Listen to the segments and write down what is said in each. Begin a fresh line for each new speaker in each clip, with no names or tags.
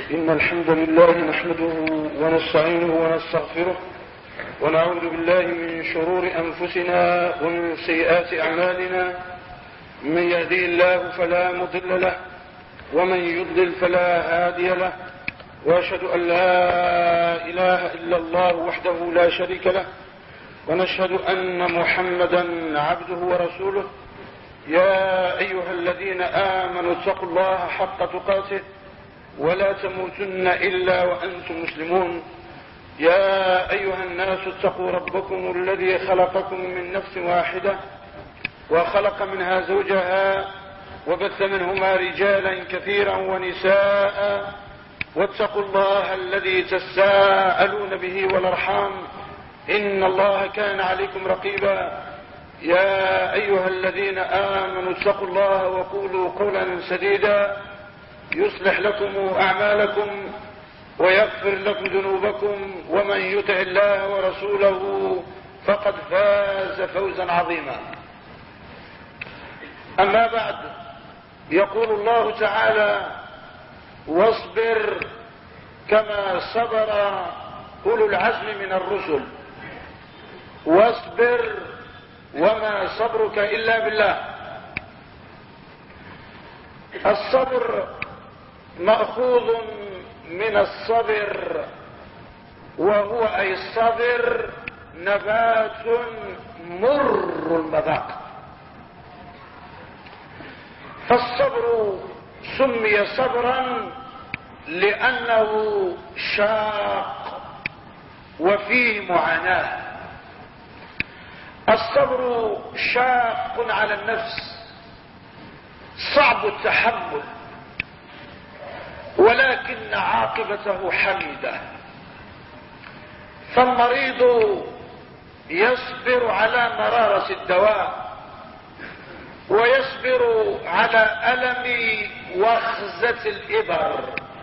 إن الحمد لله نحمده ونستعينه ونستغفره ونعوذ بالله من شرور أنفسنا ومن سيئات أعمالنا. من يهدي الله فلا مضل له ومن يضلل فلا هادي له، وأشهد أن لا إله إلا الله وحده لا شريك له، ونشهد أن محمدا عبده ورسوله. يا أيها الذين آمنوا اتقوا الله حق تقاته ولا تموتن إلا وأنتم مسلمون. يا أيها الناس اتقوا ربكم الذي خلقكم من نفس واحدة وخلق منها زوجها وبث منهما رجالا كثيرا ونساء، واتقوا الله الذي تساءلون به والأرحام إن الله كان عليكم رقيبا. يا أيها الذين آمنوا اتقوا الله وقولوا قولا سديدا يصلح لكم أعمالكم ويغفر لكم ذنوبكم، ومن يطع الله ورسوله فقد فاز فوزا عظيما. أما بعد، يقول الله تعالى: واصبر كما صبر أولو العزم من الرسل واصبر وما صبرك إلا بالله. الصبر مأخوذ من الصبر، وهو أي الصبر نبات مر المذاق. فالصبر سمي صبرا لأنه شاق وفيه معاناة. الصبر شاق على النفس، صعب التحمل، ولكن عاقبته حميدة. فالمريض يصبر على مرارة الدواء، ويصبر على ألم وخزة الإبر،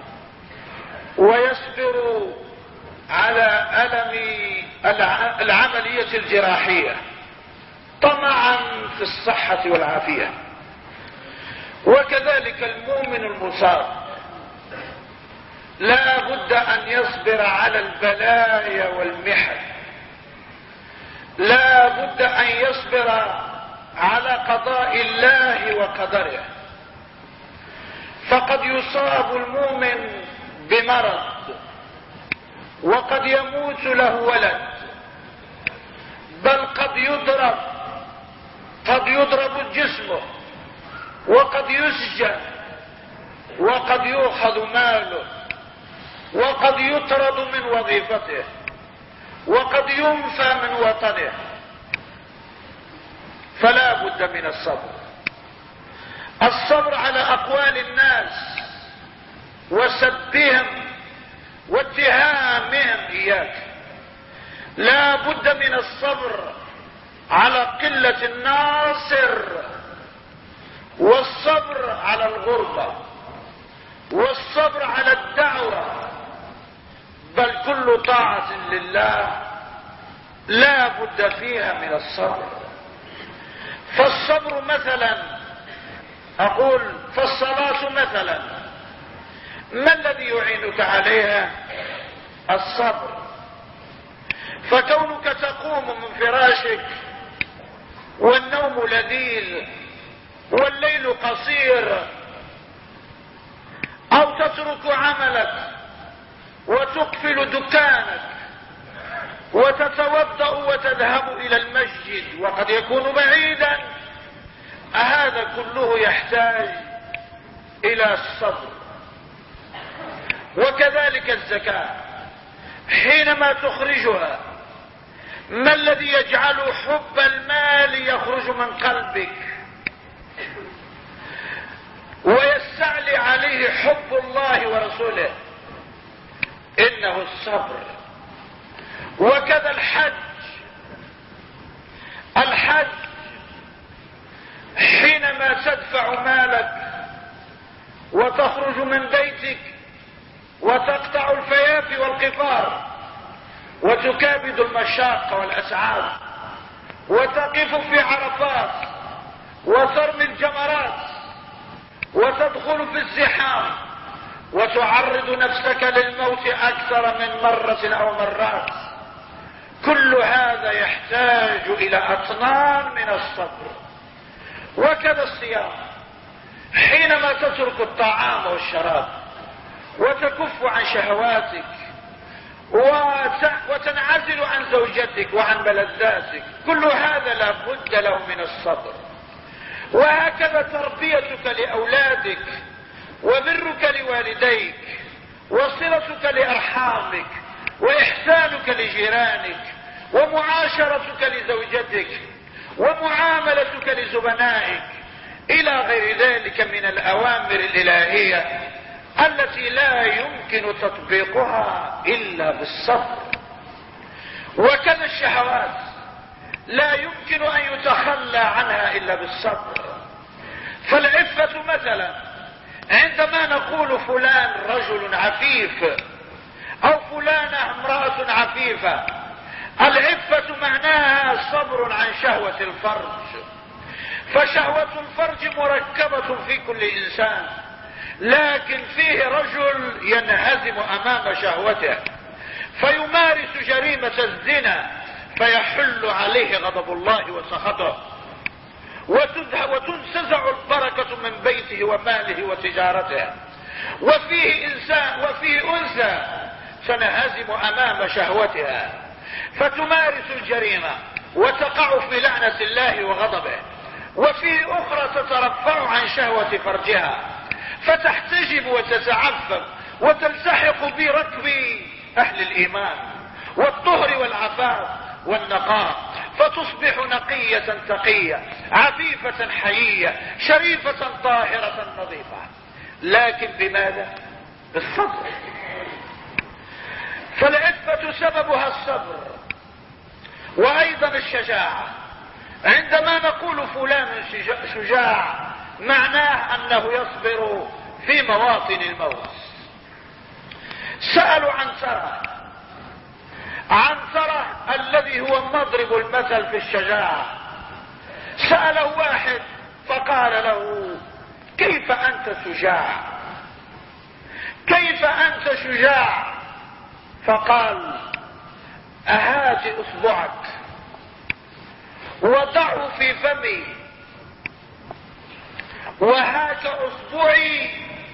ويصبر على ألم العملية الجراحية طمعا في الصحة والعافية. وكذلك المؤمن المصاب لا بد أن يصبر على البلايا والمحن، لا بد أن يصبر على قضاء الله وقدره. فقد يصاب المؤمن بمرض، وقد يموت له ولد، بل قد يضرب جسمه، وقد يسجن، وقد يؤخذ ماله، وقد يطرد من وظيفته، وقد ينفى من وطنه. فلا بد من الصبر على أقوال الناس وسبهم واتهامهم إياك. لا بد من الصبر على قلة الناصر، والصبر على الغربة، والصبر على الدعوة، بل كل طاعة لله لا بد فيها من الصبر. فالصبر مثلا، أقول فالصلاة مثلا، ما الذي يعينك عليها؟ الصبر. فكونك تقوم من فراشك والنوم لذيذ والليل قصير، أو تترك عملك وتقفل دكانك وتتوضأ وتذهب إلى المسجد وقد يكون بعيدا، هذا كله يحتاج إلى الصبر. وكذلك الزكاة حينما تخرجها، ما الذي يجعل حب المال يخرج من قلبك ويستعلي عليه حب الله ورسوله؟ إنه الصبر. وكذا الحج حينما تدفع مالك وتخرج من بيتك وتقطع الفيافي والقفار وتكابد المشاق والأسعار وتقف في عرفات وترمي الجمرات وتدخل في الزحام
وتعرض نفسك للموت اكثر من مرة او مرات. كل هذا يحتاج الى اطنان من الصبر. وكذا الصيام، حينما تترك الطعام والشراب وتكف عن شهواتك وتنعزل عن زوجتك وعن ملذاتك، كل هذا لا بد له من الصبر. وهكذا تربيتك لأولادك وبرك لوالديك وصلتك لأرحامك وإحسانك لجيرانك ومعاشرتك لزوجتك ومعاملتك لزبنائك إلى غير ذلك من الأوامر الإلهية التي لا يمكن تطبيقها إلا بالصبر. وكذا الشهوات لا يمكن أن يتخلى عنها إلا بالصبر. فالعفة مثلا، عندما نقول فلان رجل عفيف أو فلانة امرأة عفيفة، العفة معناها صبر عن شهوة الفرج. فشهوة الفرج مركبة في كل إنسان، لكن فيه رجل ينهزم أمام شهوته فيمارس جريمة الزنا فيحل عليه غضب الله وسخطه، وتنتزع البركة من بيته وماله وتجارته. وفيه إنسان وفيه أنثى تنهزم أمام شهوتها فتمارس الجريمة وتقع في لعنة الله وغضبه. وفيه أخرى تترفع عن شهوة فرجها فتحتجب وتتعفف وتلتحق بركب أهل الإيمان والطهر والعفاف والنقاء، فتصبح نقية تقية عفيفة حيية شريفة طاهرة نظيفة. لكن بماذا؟ بالصبر. فالعفة سببها الصبر. وأيضا الشجاعة، عندما نقول فلان شجاع معناه أنه يصبر في مواطن الموت. سألوا عنترة الذي هو مضرب المثل في الشجاعة، سأله واحد فقال له: كيف أنت شجاع؟ كيف أنت شجاع؟ فقال: أهات أصبعك وضعه في فمي، وهات أصبعي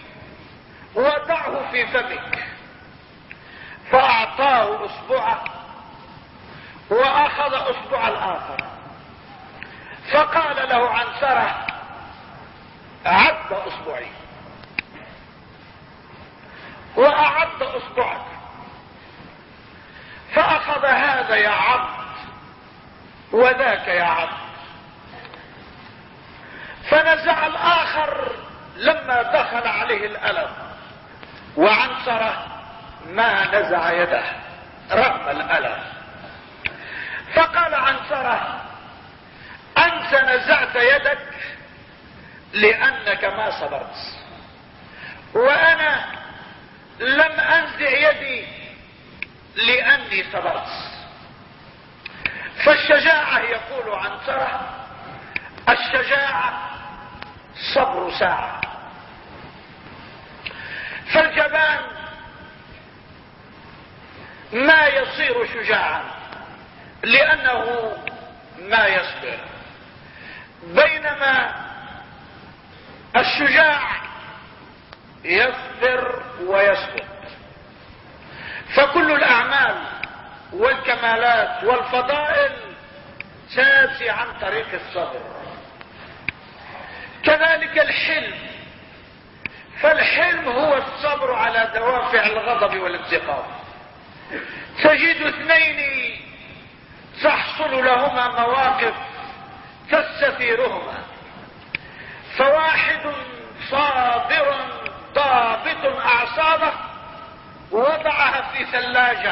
وضعه في فمك. فأعطاه أصبعه وأخذ أصبع الآخر، فقال له عنترة: عد أصبعي. وأعد أصبعك، فأخذ هذا يا عبد وذاك يا عبد، فنزع الآخر لما دخل عليه الألم، وعنترة ما نزع يده رغم الألم. فقال عنترة: أنت نزعت يدك لأنك ما صبرت، وأنا لم أنزع يدي لأني صبرت. فالشجاعة يقول عنترة: الشجاعة صبر ساعة. فالجبان ما يصير شجاعا لأنه ما يصبر، بينما الشجاع يصبر ويسكت. فكل الأعمال والكمالات والفضائل تأتي عن طريق الصبر. كذلك الحلم، فالحلم هو الصبر على دوافع الغضب والانتقام. تجد اثنين تحصل لهما مواقف تستثيرهما، فواحد صابر ضابط أعصابه وضعها في ثلاجة،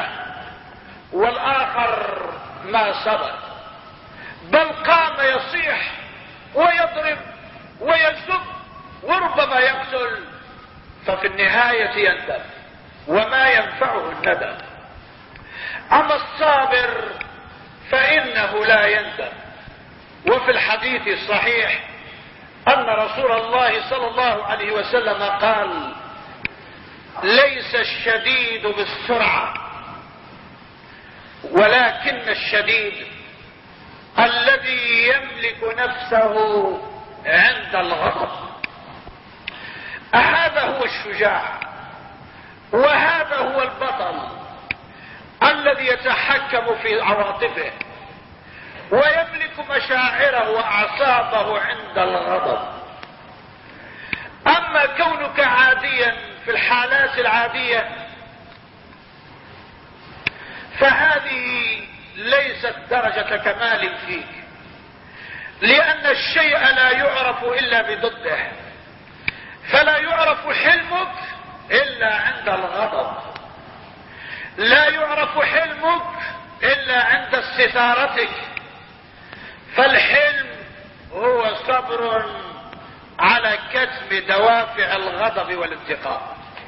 والآخر ما صبر، بل قام يصيح ويضرب ويسب وربما يقتل، ففي النهاية يندم وما ينفعه الندم. أما الصابر فإنه لا يندم. وفي الحديث الصحيح أن رسول الله صلى الله عليه وسلم قال: ليس الشديد بالسرعة، ولكن الشديد الذي يملك نفسه عند الغضب. هذا هو الشجاع، وهذا هو البطل الذي يتحكم في عواطفه ويملك مشاعره واعصابه عند الغضب. اما كونك عاديا في الحالات العادية فهذه ليست درجة كمال فيك، لان الشيء لا يعرف الا بضده، فلا يعرف حلمك الا عند الغضب، لا يعرف حلمك الا عند استثارتك. فالحلم هو صبر على كتم دوافع الغضب والانتقام.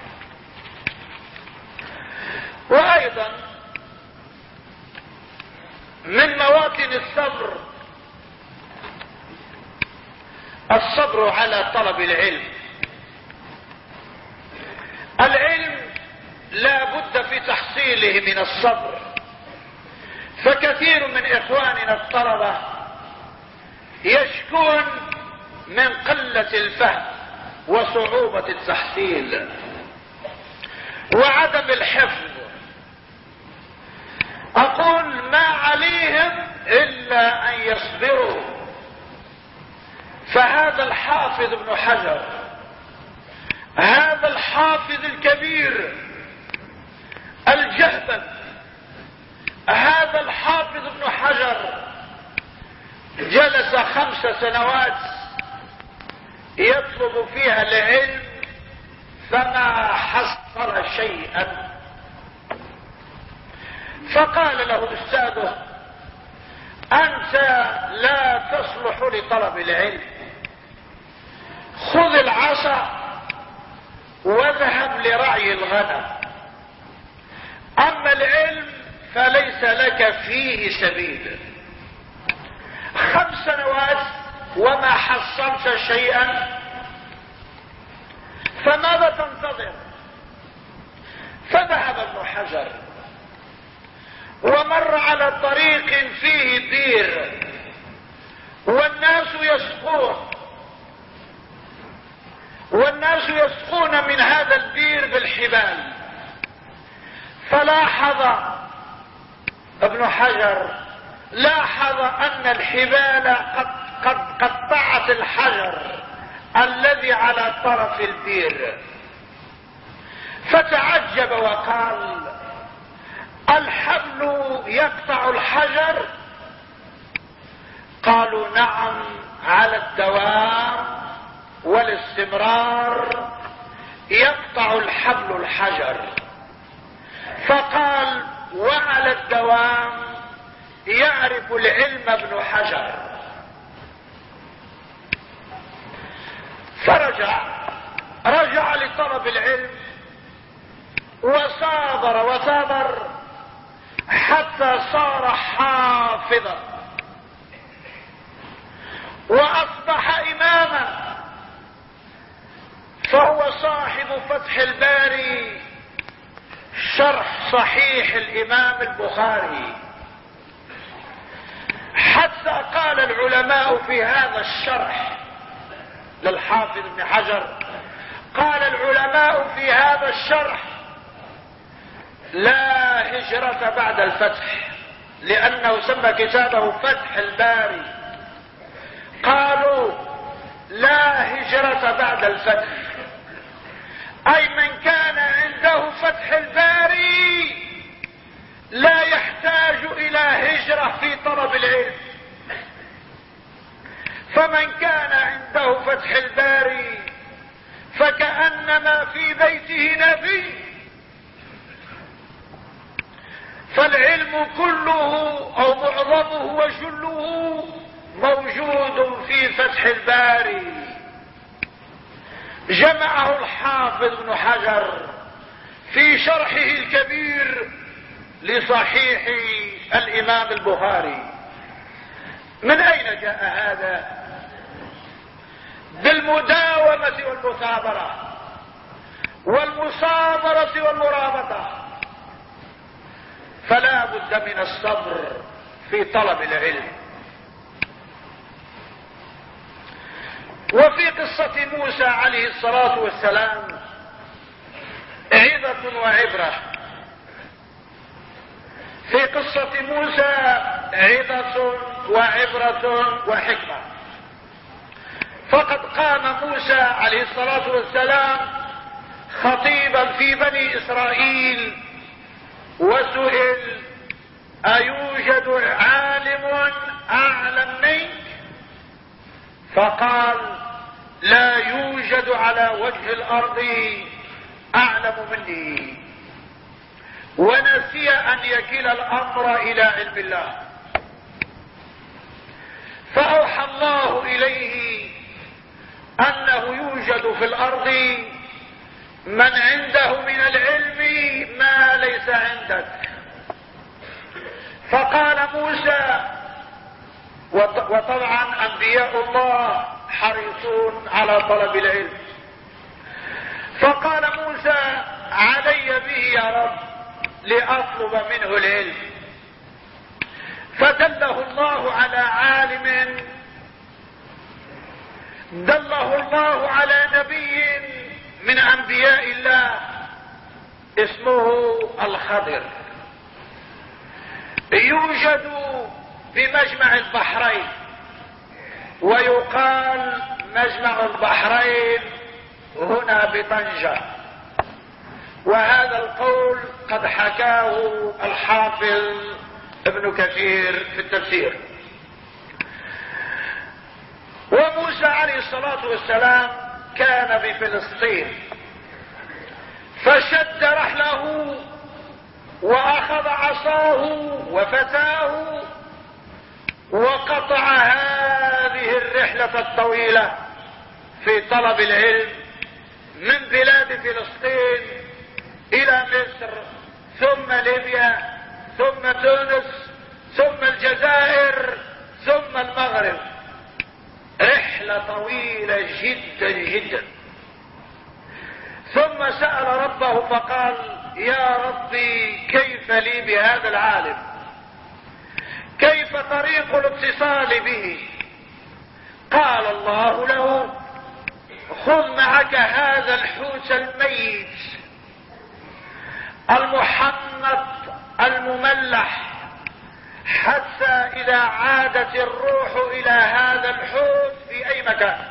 وايضا من مواطن الصبر على طلب العلم. العلم لا بد في تحصيله من الصبر، فكثير من اخواننا الطلبة يشكون من قلة الفهم وصعوبة التحصيل وعدم الحفظ. اقول ما عليهم الا ان يصبروا. فهذا الحافظ ابن حجر، هذا الحافظ الكبير الجهبذ، هذا الحافظ ابن حجر جلس 5 سنوات يطلب فيها العلم فما حصل شيئا. فقال له استاذه: انت لا تصلح لطلب العلم، خذ العصا واذهب لرعي الغنم، اما العلم فليس لك فيه سبيل. 5 سنوات وما حصلت شيئا، فماذا تنتظر؟ فذهب ابن حجر ومر على طريق فيه بير والناس يسقون من هذا البير بالحبال. فلاحظ ابن حجر ان الحبال قد قطعت الحجر الذي على طرف البير، فتعجب وقال: الحبل يقطع الحجر؟ قالوا: نعم، على الدوام والاستمرار يقطع الحبل الحجر. فقال: وعلى الدوام يعرف العلم ابن حجر. رجع لطلب العلم وثابر حتى صار حافظا واصبح اماما، فهو صاحب فتح الباري شرح صحيح الامام البخاري. حتى قال العلماء في هذا الشرح للحافظ ابن حجر، قال العلماء في هذا الشرح: لا هجرة بعد الفتح، لأنه سمى كتابه فتح الباري. قالوا: لا هجرة بعد الفتح، أي من كان عنده فتح الباري لا يحتاج إلى هجرة في طلب العلم. فمن كان عنده فتح الباري فكأنما في بيته نبي. فالعلم كله او معظمه وجله موجود في فتح الباري، جمعه الحافظ ابن حجر في شرحه الكبير لصحيح الامام البخاري. من اين جاء هذا؟ بالمداومة والمثابرة والمصابرة والمرابطة. فلا بد من الصبر في طلب العلم. وفي قصة موسى عليه الصلاة والسلام عظة وعبرة. في قصة موسى عظة وعبرة وحكمة. فقد قام موسى عليه الصلاة والسلام خطيبا في بني إسرائيل وسئل: أيوجد عالم أعلم منك؟ فقال: لا يوجد على وجه الأرض أعلم مني. ونسي أن يكل الأمر إلى علم الله. فأوحى الله إليه أنه يوجد في الأرض من عنده من العلم ما ليس عندك. فقال موسى، وطبعا أنبياء الله حريصون على طلب العلم، فقال موسى: علي به يا رب لأطلب منه العلم. فدله الله على عالم، دله الله على نبي من أنبياء الله اسمه الخضر، يوجد بمجمع البحرين، ويقال مجمع البحرين هنا بطنجة. وهذا القول قد حكاه الحافظ ابن كثير في التفسير. وموسى عليه الصلاة والسلام كان بفلسطين، فشد رحله وأخذ عصاه وفتاه وقطع هذه الرحلة الطويلة في طلب العلم من بلاد فلسطين إلى مصر، ثم ليبيا، ثم تونس، ثم الجزائر، ثم المغرب. رحلة طويلة جدا جدا. ثم سأل ربه فقال: يا ربي كيف لي بهذا العالم؟ كيف طريق الاتصال به؟ قال الله له: خذ معك هذا الحوت الميت المحنط المملح، حتى إذا عادت الروح إلى هذا الحوت في أي مكان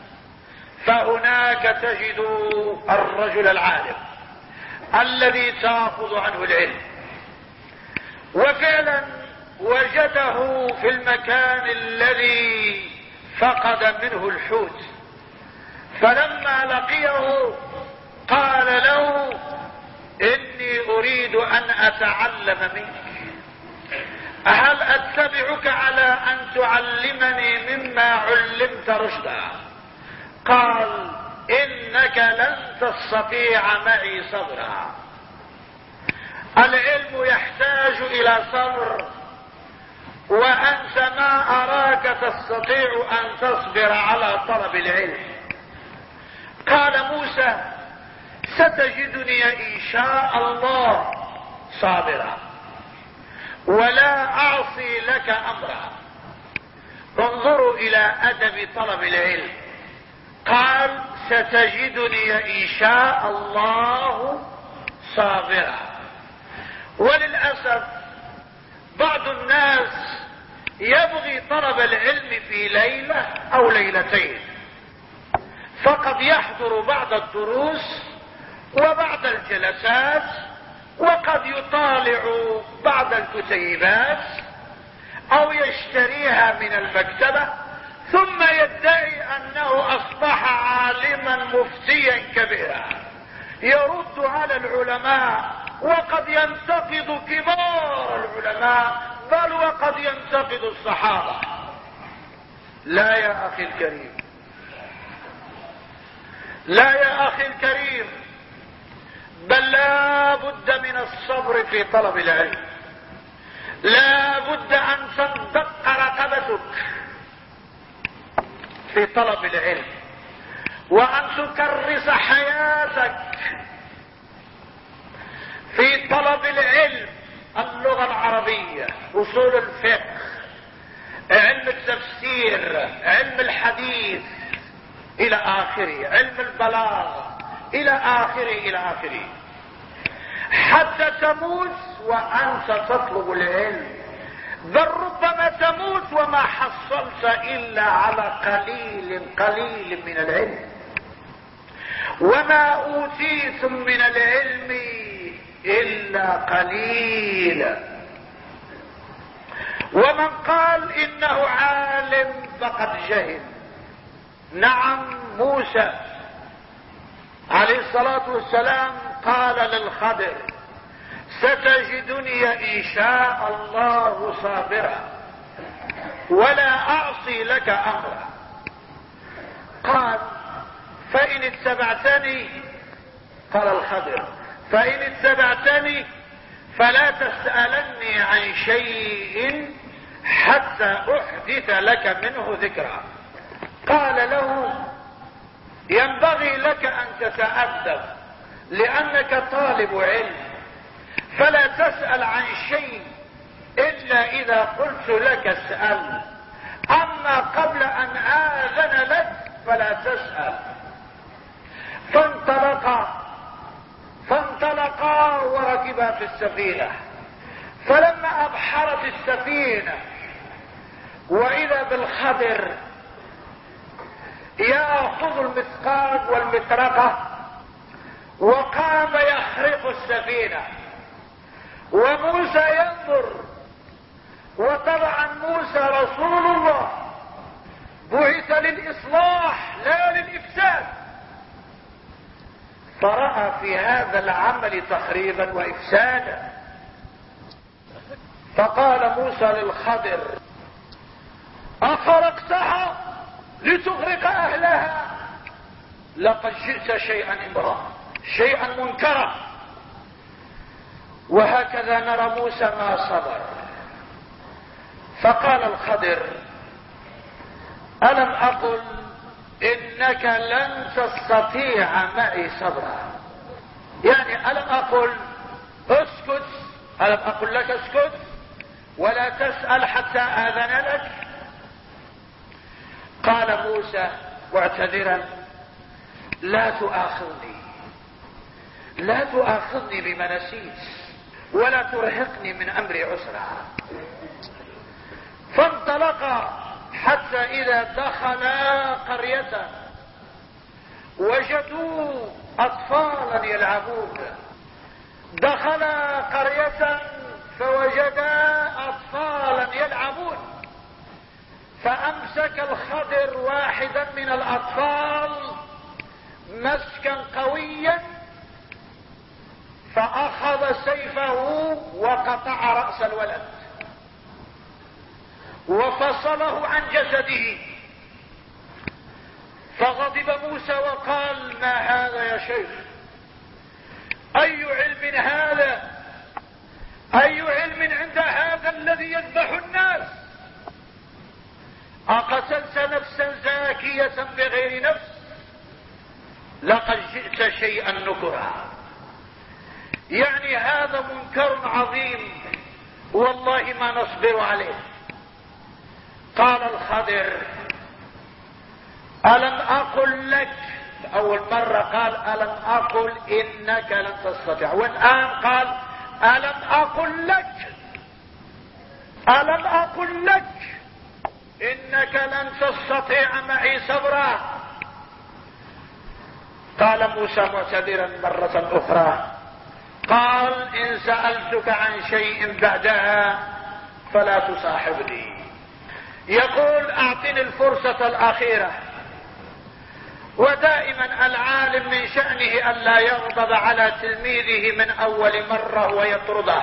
فهناك تجد الرجل العالم الذي تأخذ عنه العلم. وفعلا وجده في المكان الذي فقد منه الحوت، فلما لقيه قال له: إني أريد أن أتعلم منك، هل أتبعك على أن تعلمني مما علمت رشدا؟ قال: إنك لن تستطيع معي صبرا. العلم يحتاج إلى صبر، وأنت ما أراك تستطيع أن تصبر على طلب العلم. قال موسى: ستجدني إن شاء الله صابرا ولا أعصي لك أمرا. انظروا إلى أدب طلب العلم. قال: ستجدني إن شاء الله صابرا. وللأسف بعض الناس يبغي طلب العلم في ليلة أو ليلتين، فقد يحضر بعض الدروس وبعض الجلسات، وقد يطالع بعض الكتيبات أو يشتريها من المكتبة، ثم يدعي أنه أصبح عالما مفتيا كبيرا يرد على العلماء، وقد ينتقد كبار العلماء، بل وقد ينتقد الصحابة. لا يا أخي الكريم، لا يا أخي الكريم، بل لا بد من الصبر في طلب العلم. لا بد أن تندق رقبتك في طلب العلم، وأن تكرس حياتك طلب العلم، اللغة العربية، اصول الفقه، علم التفسير، علم الحديث الى اخره، علم البلاغة الى اخره، حتى تموت وانت تطلب العلم، بل ربما تموت وما حصلت الا على قليل من العلم. وما اوتيتم من العلم الا قليلا. ومن قال انه عالم فقد جهل. نعم، موسى عليه الصلاة والسلام قال للخضر: ستجدني ان شاء الله صابرا ولا اعصي لك امرا. قال: فان اتبعتني، قال الخضر: فان اتبعتني فلا تسألني عن شيء حتى احدث لك منه ذكرا. قال له: ينبغي لك ان تتأدب لانك طالب علم، فلا تسأل عن شيء الا اذا قلت لك اسأل، اما قبل ان آذن لك فلا تسأل. فانطلقا وركبا في السفينة. فلما ابحرت السفينة واذا بالخضر ياخذ المثقال والمطرقة وقام يخرق السفينة، وموسى ينظر. وطبعا موسى رسول الله بعث للإصلاح لا للإفساد، فرأى في هذا العمل تخريبا وإفسادا. فقال موسى للخضر: أخرقتها لتغرق أهلها؟ لقد جئت شيئا إمرا، شيئا منكرا. وهكذا نرى موسى ما صبر. فقال الخضر: ألم أقل إنك لن تستطيع معي صبرا؟ يعني ألم أقل اسكت؟ ألم أقل لك اسكت ولا تسأل حتى آذن لك؟ قال موسى معتذرا: لا تؤاخذني بما نسيت، ولا ترهقني من أمري عسرا. فانطلقا حتى إذا دخلا قرية وجدوا أطفالا يلعبون. دخلا قرية فوجدا أطفالا يلعبون، فأمسك الخضر واحدا من الأطفال مسكا قويا، فأخذ سيفه وقطع رأس الولد وفصله عن جسده. فغضب موسى وقال: ما هذا يا شيخ؟ أي علم هذا؟ أي علم عند هذا الذي يذبح الناس؟ أقتلت نفسا زاكية بغير نفس؟ لقد جئت شيئا نكرا. يعني هذا منكر عظيم والله ما نصبر عليه. قال الخضر: ألم أقل لك؟ أول مرة قال ألم أقل إنك لن تستطيع، والآن قال ألم أقل لك إنك لن تستطيع معي صبرا. قال موسى معتذرا مرة أخرى، قال: إن سألتك عن شيء بعدها فلا تصاحبني. يقول: أعطني الفرصة الأخيرة. ودائما العالم من شأنه ألا يغضب على تلميذه من أول مرة ويطرده،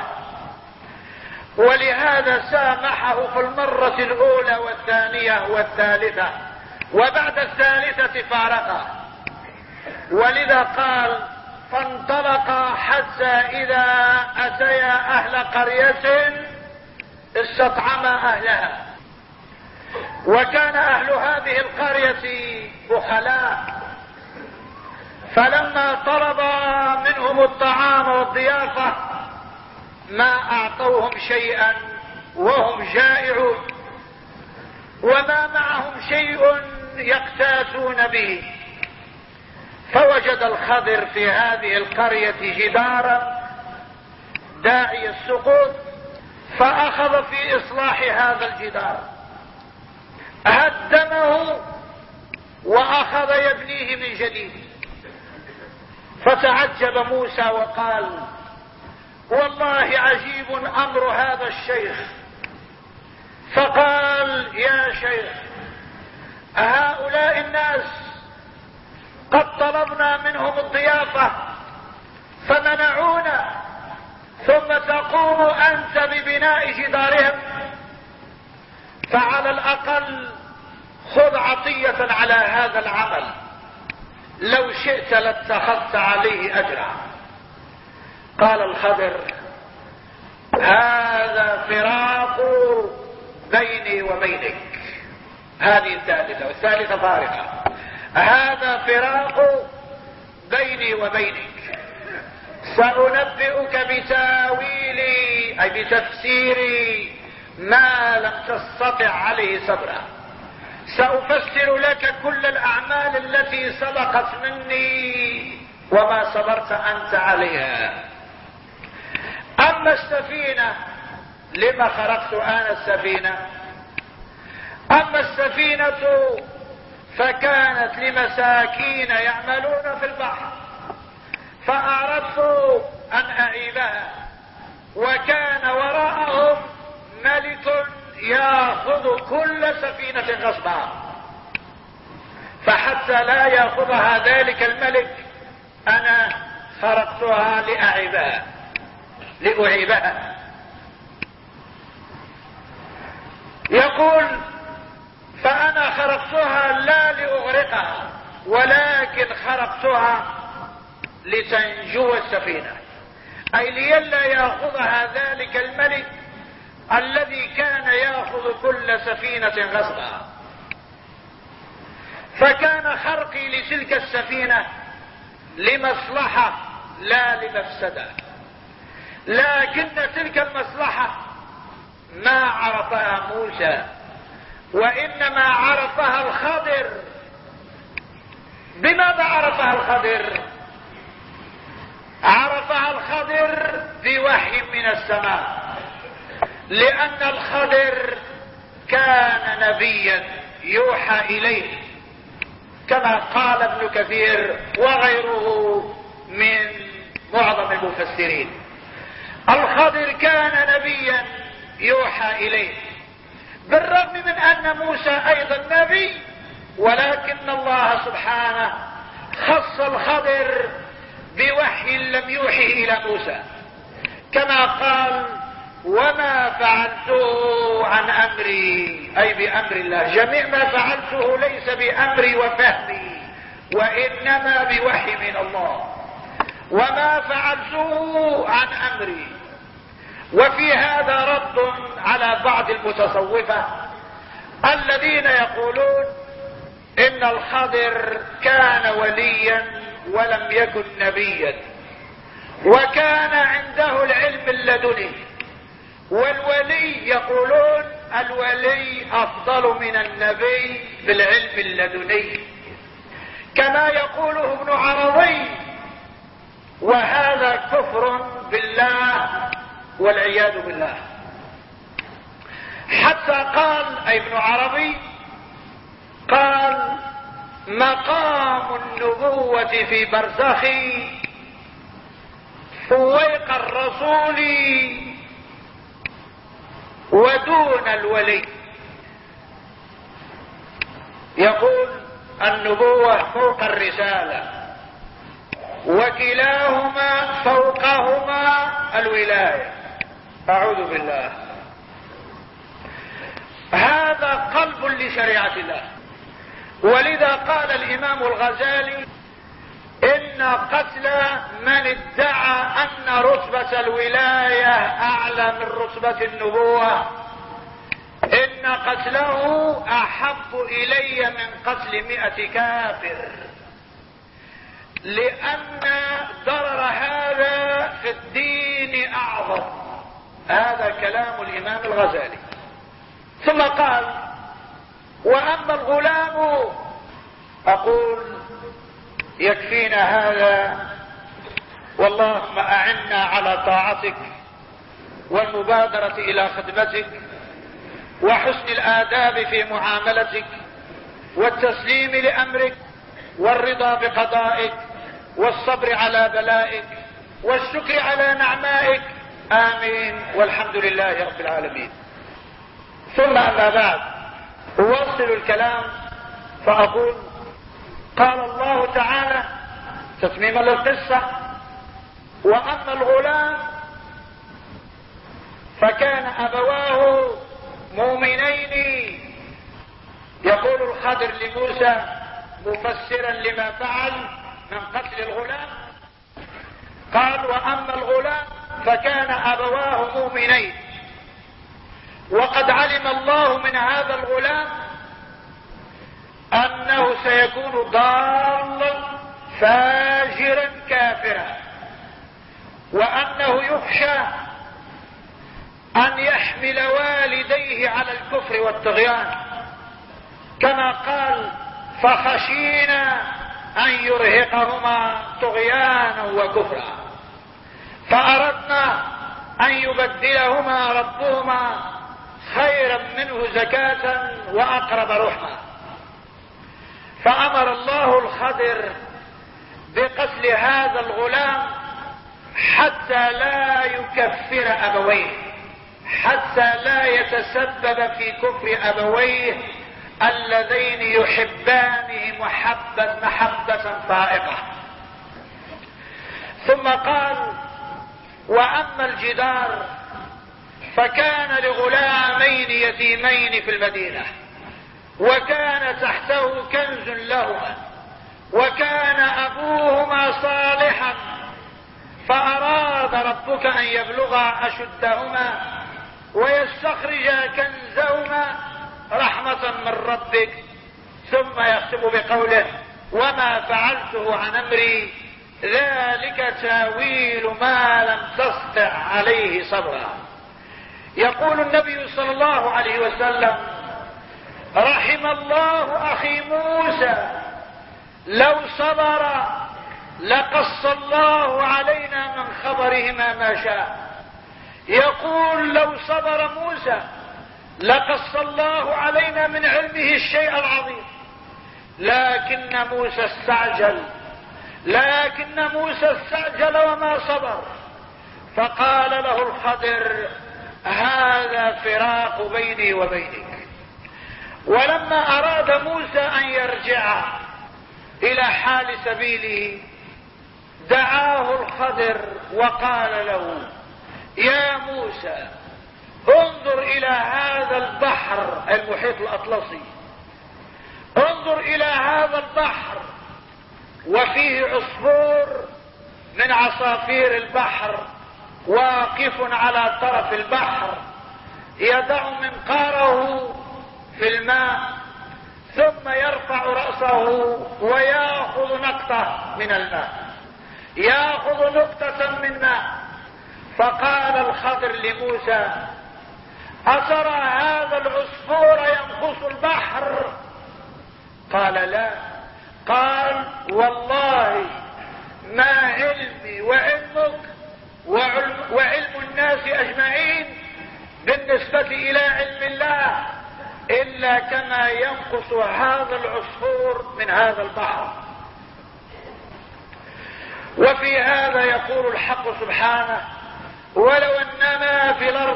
ولهذا سامحه في المرة الأولى والثانية والثالثة، وبعد الثالثة فارقه. ولذا قال: فانطلقا حتى إذا أتيا أهل قرية استطعما أهلها. وكان أهل هذه القرية بخلاء، فلما طلب منهم الطعام والضيافة ما اعطوهم شيئا وهم جائعون، وما معهم شيء يقتاتون به. فوجد الخضر في هذه القرية جدارا داعي السقوط، فاخذ في اصلاح هذا الجدار، هدمه واخذ يبنيه من جديد. فتعجب موسى وقال: والله عجيب امر هذا الشيخ. فقال: يا شيخ، هؤلاء الناس قد طلبنا منهم الضيافة فمنعونا، ثم تقوم انت ببناء جدارهم؟ فعلى الاقل خذ عطية على هذا العمل، لو شئت لاتخذت عليه اجرا. قال الخضر: هذا فراق بيني وبينك. هذه الثالثة، والثالثة فارقة. هذا فراق بيني وبينك، سأنبئك بتاويلي أي بتفسيري ما لم تستطع عليه صبرا. سأفسر لك كل الأعمال التي سبقت مني وما صبرت أنت عليها. أما السفينة، لما خرقت أنا السفينة؟ أما السفينة فكانت لمساكين يعملون في البحر، فأردت أن أعيبها، وكان وراءهم ملك يأخذ كل سفينة غصبا، فحتى لا يأخذها ذلك الملك أنا خرقتها لأعيبها. يقول: فأنا خرقتها لا لأغرقها، ولكن خرقتها لتنجو السفينة، أي لئلا يأخذها ذلك الملك الذي كان يأخذ كل سفينة غصبا. فكان خرقي لتلك السفينة لمصلحة لا لمفسدة، لكن تلك المصلحة ما عرفها موسى، وإنما عرفها الخضر. بماذا عرفها الخضر؟ عرفها الخضر بوحي من السماء، لأن الخضر كان نبيا يوحى إليه، كما قال ابن كثير وغيره من معظم المفسرين. الخضر كان نبيا يوحى إليه، بالرغم من أن موسى أيضا نبي، ولكن الله سبحانه خص الخضر بوحي لم يوحي إلى موسى، كما قال: وما فعلته عن أمري، أي بأمر الله. جميع ما فعلته ليس بأمري وفهمي، وإنما بوحي من الله. وما فعلته عن أمري. وفي هذا رد على بعض المتصوفة الذين يقولون إن الخضر كان وليا ولم يكن نبيا، وكان عنده العلم اللدني، والولي يقولون الولي أفضل من النبي بالعلم اللدني، كما يقوله ابن عربي، وهذا كفر بالله والعياذ بالله. حتى قال أي ابن عربي قال: مقام النبوة في برزخ فويق الرسول ودون الولي. يقول النبوة فوق الرسالة، وكلاهما فوقهما الولاية. أعوذ بالله. هذا قلب لشريعة الله. ولذا قال الإمام الغزالي: إن قتل من ادعى أن رتبة الولاية أعلى من رتبة النبوة، إن قتله أحب إلي من قتل 100 كافر، لأن ضرر هذا في الدين أعظم. هذا كلام الإمام الغزالي. ثم قال: وأما الغلام، أقول يكفينا هذا، واللهم أعنا على طاعتك والمبادرة إلى خدمتك وحسن الآداب في معاملتك والتسليم لأمرك والرضا بقضائك والصبر على بلائك والشكر على نعمائك. آمين والحمد لله رب العالمين. ثم أما بعد أوصل الكلام فأقول: قال الله تعالى تتميما للقصة: وأما الغلام فكان أبواه مؤمنين. يقول الخضر لموسى مفسرا لما فعل من قتل الغلام، قال: وأما الغلام فكان أبواه مؤمنين، وقد علم الله من هذا الغلام أنه سيكون ضالا فاجرا كافرا، وأنه يخشى أن يحمل والديه على الكفر والطغيان، كما قال: فخشينا أن يرهقهما طغيانا وكفرا، فأردنا أن يبدلهما ربهما خيرا منه زكاة وأقرب رحمة. فأمر الله الخضر بقتل هذا الغلام حتى لا يكفر أبويه، حتى لا يتسبب في كفر أبويه اللذين يحبانه محبة فائقة. ثم قال: وأما الجدار فكان لغلامين يتيمين في المدينة، وكان تحته كنز لهما، وكان أبوهما صالحا، فأراد ربك أن يبلغا أشدهما ويستخرجا كنزهما رحمة من ربك. ثم يختم بقوله: وما فعلته عن أمري ذلك تاويل ما لم تستطع عليه صبرا. يقول النبي صلى الله عليه وسلم: رحم الله أخي موسى، لو صبر لقص الله علينا من خبرهما ما شاء. يقول: لو صبر موسى لقص الله علينا من علمه الشيء العظيم، لكن موسى استعجل وما صبر. فقال له الخضر: هذا فراق بيني وبينك. ولما أراد موسى أن يرجع إلى حال سبيله دعاه الخضر وقال له: يا موسى، انظر إلى هذا البحر المحيط الأطلسي، انظر إلى هذا البحر، وفيه عصفور من عصافير البحر واقف على طرف البحر يضع منقاره في الماء، ثم يرفع رأسه ويأخذ نقطة من الماء، يأخذ نقطة من ماء. فقال الخضر لموسى: أترى هذا العصفور ينقص البحر؟ قال: لا. قال: والله ما علمي وعلمك وعلم الناس أجمعين بالنسبة إلى علم الله إلا كما ينقص هذا العصفور من هذا البحر. وفي هذا يقول الحق سبحانه: ولو أن ما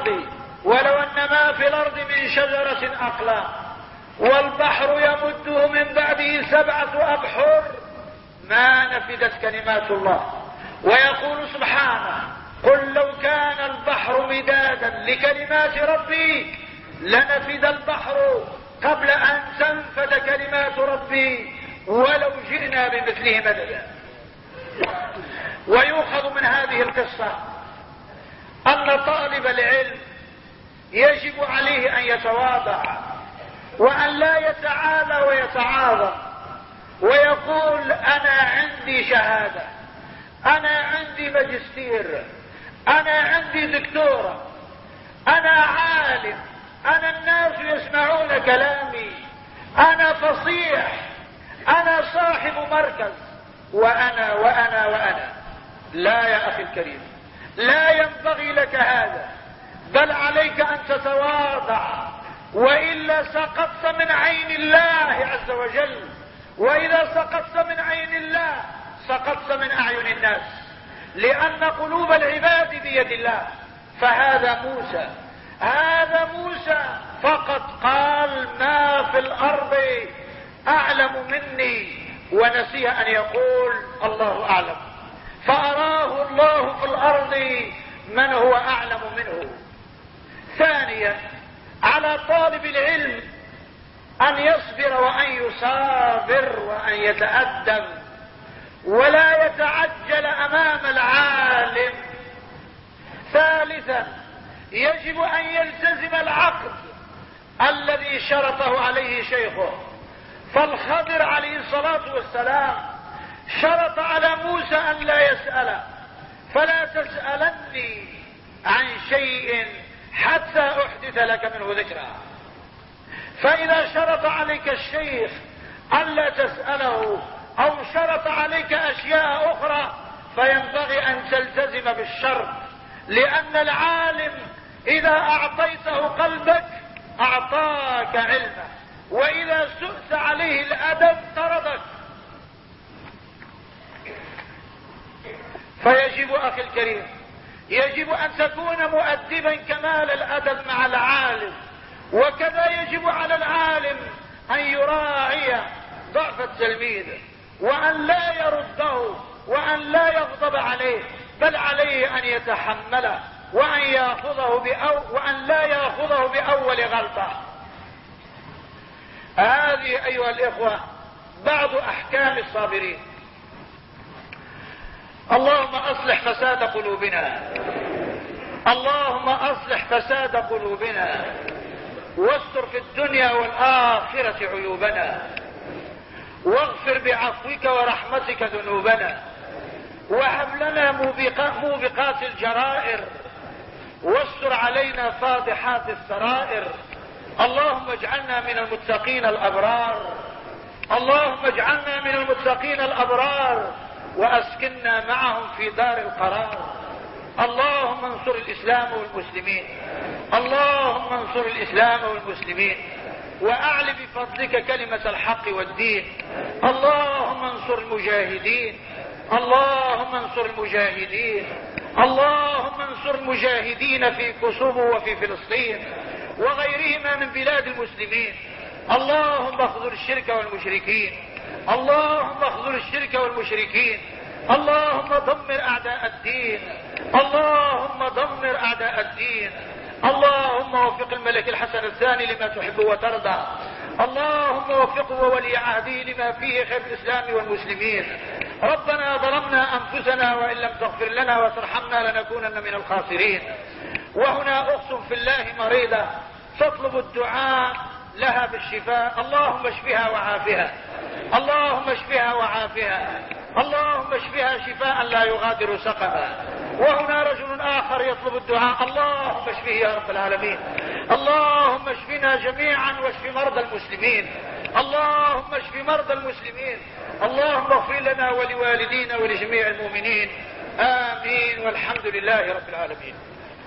في الأرض من شجرة أقلام والبحر يمده من بعده 7 أبحر ما نفدت كلمات الله. ويقول سبحانه: قل لو كان البحر مدادا لكلمات ربي لنفد البحر قبل أن تنفد كلمات ربي ولو جئنا بمثله مددا. ويؤخذ من هذه القصة أن طالب العلم يجب عليه أن يتواضع وأن لا يتعالى ويتعاظم ويقول: أنا عندي شهادة، أنا عندي ماجستير، أنا عندي دكتورة، عالم، انا الناس يسمعون كلامي، انا فصيح، انا صاحب مركز، وانا وانا وانا. لا يا اخي الكريم، لا ينبغي لك هذا، بل عليك ان تتواضع، والا سقطت من عين الله عز وجل، واذا سقطت من عين الله سقطت من اعين الناس، لان قلوب العباد بيد الله. فهذا موسى، هذا موسى فقط قال ما في الارض اعلم مني، ونسي ان يقول الله اعلم، فاراه الله في الارض من هو اعلم منه. ثانيا، على طالب العلم ان يصبر وان يصابر وان يتأدب، ولا يتعجل امام العالم. ثالثا، يجب ان يلتزم العقد الذي شرطه عليه شيخه. فالخضر عليه الصلاة والسلام شرط على موسى ان لا يسأل، فلا تسألني عن شيء حتى احدث لك منه ذكرى. فاذا شرط عليك الشيخ الا تسأله او شرط عليك اشياء اخرى فينبغي ان تلتزم بالشرط، لان العالم اذا اعطيته قلبك اعطاك علمه، واذا سئت عليه الادب طردك. فيجب اخي الكريم، يجب ان تكون مؤدبا كمال الادب مع العالم، وكذا يجب على العالم ان يراعي ضعف التلميذ، وان لا يرده، وان لا يغضب عليه، بل عليه ان يتحمله، وان لا ياخذه باول غلطه. هذه ايها الاخوة بعض احكام الصابرين. اللهم اصلح فساد قلوبنا، اللهم اصلح فساد قلوبنا، واستر في الدنيا والاخرة عيوبنا، واغفر بعفوك ورحمتك ذنوبنا، وهب لنا موبقات الجرائر، واستر علينا فاضحات السرائر. اللهم اجعلنا من المتقين الابرار، اللهم اجعلنا من المتقين الابرار، واسكننا معهم في دار القرار. اللهم انصر الاسلام والمسلمين، اللهم انصر الاسلام والمسلمين، واعل بفضلك كلمة الحق والدين. اللهم انصر المجاهدين، اللهم انصر المجاهدين، اللهم انصر المجاهدين في كوسوفو وفي فلسطين وغيرهما من بلاد المسلمين. اللهم اخذل الشرك والمشركين، اللهم اخذل الشرك والمشركين، اللهم دمر اعداء الدين، اللهم دمر اعداء الدين. اللهم وفق الملك الحسن الثاني لما تحب وترضى، اللهم وفقه وولي عهده لما فيه خير الاسلام والمسلمين. ربنا ظلمنا انفسنا وان لم تغفر لنا وترحمنا لنكونن من الخاسرين. وهنا اخت في الله مريضة تطلب الدعاء لها بالشفاء، اللهم اشفها وعافها، اللهم اشفها وعافها، اللهم اشفها شفاء لا يغادر سقما. وهنا رجل اخر يطلب الدعاء، اللهم اشفه يا رب العالمين، اللهم اشفنا جميعا واشف مرضى المسلمين، اللهم اشف مرضى المسلمين، اللهم اغفر لنا ولوالدينا ولجميع المؤمنين، امين، والحمد لله رب العالمين.